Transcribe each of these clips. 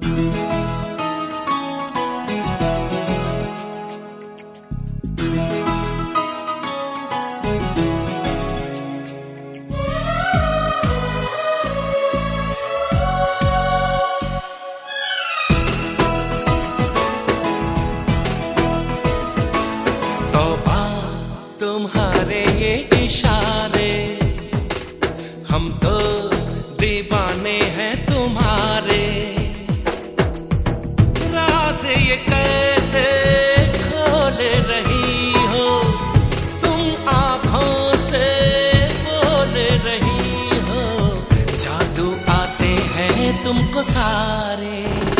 तुम्हारे ये इशारे, हम तो दीवाने हैं तुम्हारे। राज ये कैसे खोल रही हो तुम, आंखों से बोल रही हो। जादू आते हैं तुमको सारे।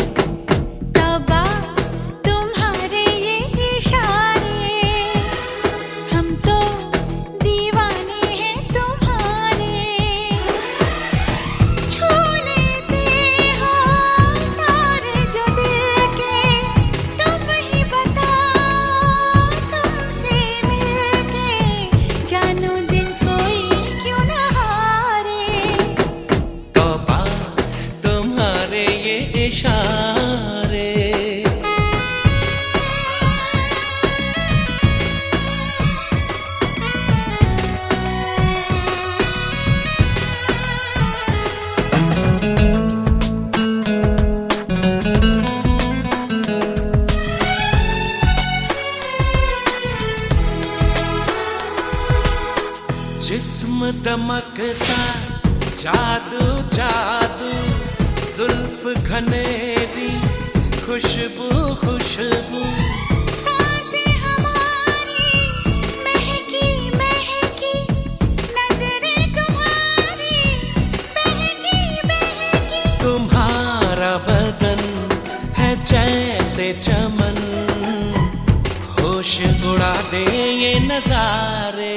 जिस्म दमकता जादू जादू, जुल्फ घनेरी खुशबू खुशबू। सांसें हमारी महकी महकी, नजरें तुम्हारी बहकी बहकी। तुम्हारा बदन है जैसे चमन, होश उड़ा दे ये नजारे।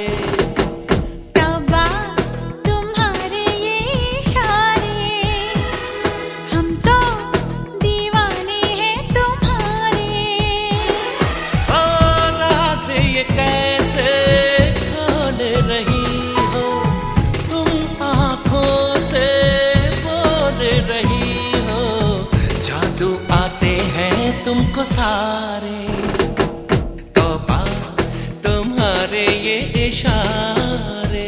कैसे खोल रही हो तुम, आंखों से बोल रही हो। जादू आते हैं तुमको सारे। तौबा तुम्हारे ये इशारे।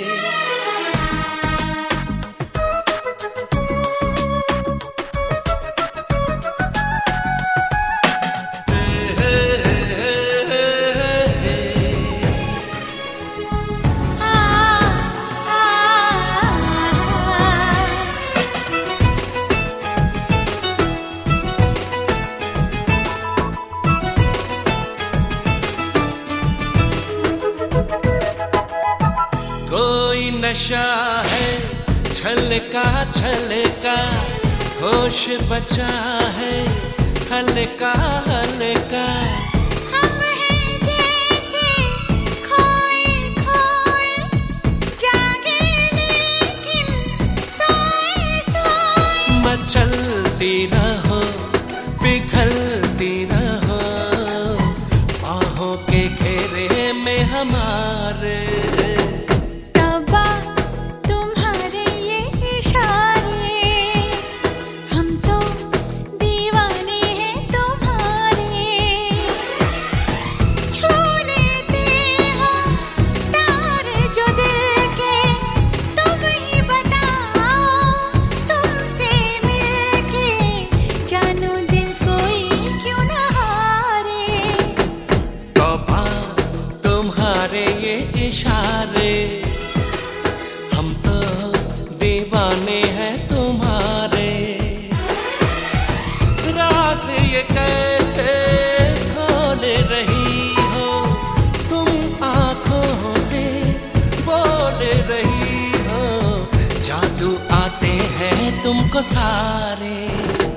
कोई नशा है छलका छलका, होश बचा है हल्का हल्का। हम हैं जैसे खोए खोए, जागे लेकिन सोए सोए। मचलती रहो पिघलती रहो, बाहों के घेरे में हमारे। तुम्हारे ये इशारे, हम तो दीवाने हैं तुम्हारे। राज ये कैसे खोल रही हो तुम, आंखों से बोल रही हो। जादू आते हैं तुमको सारे।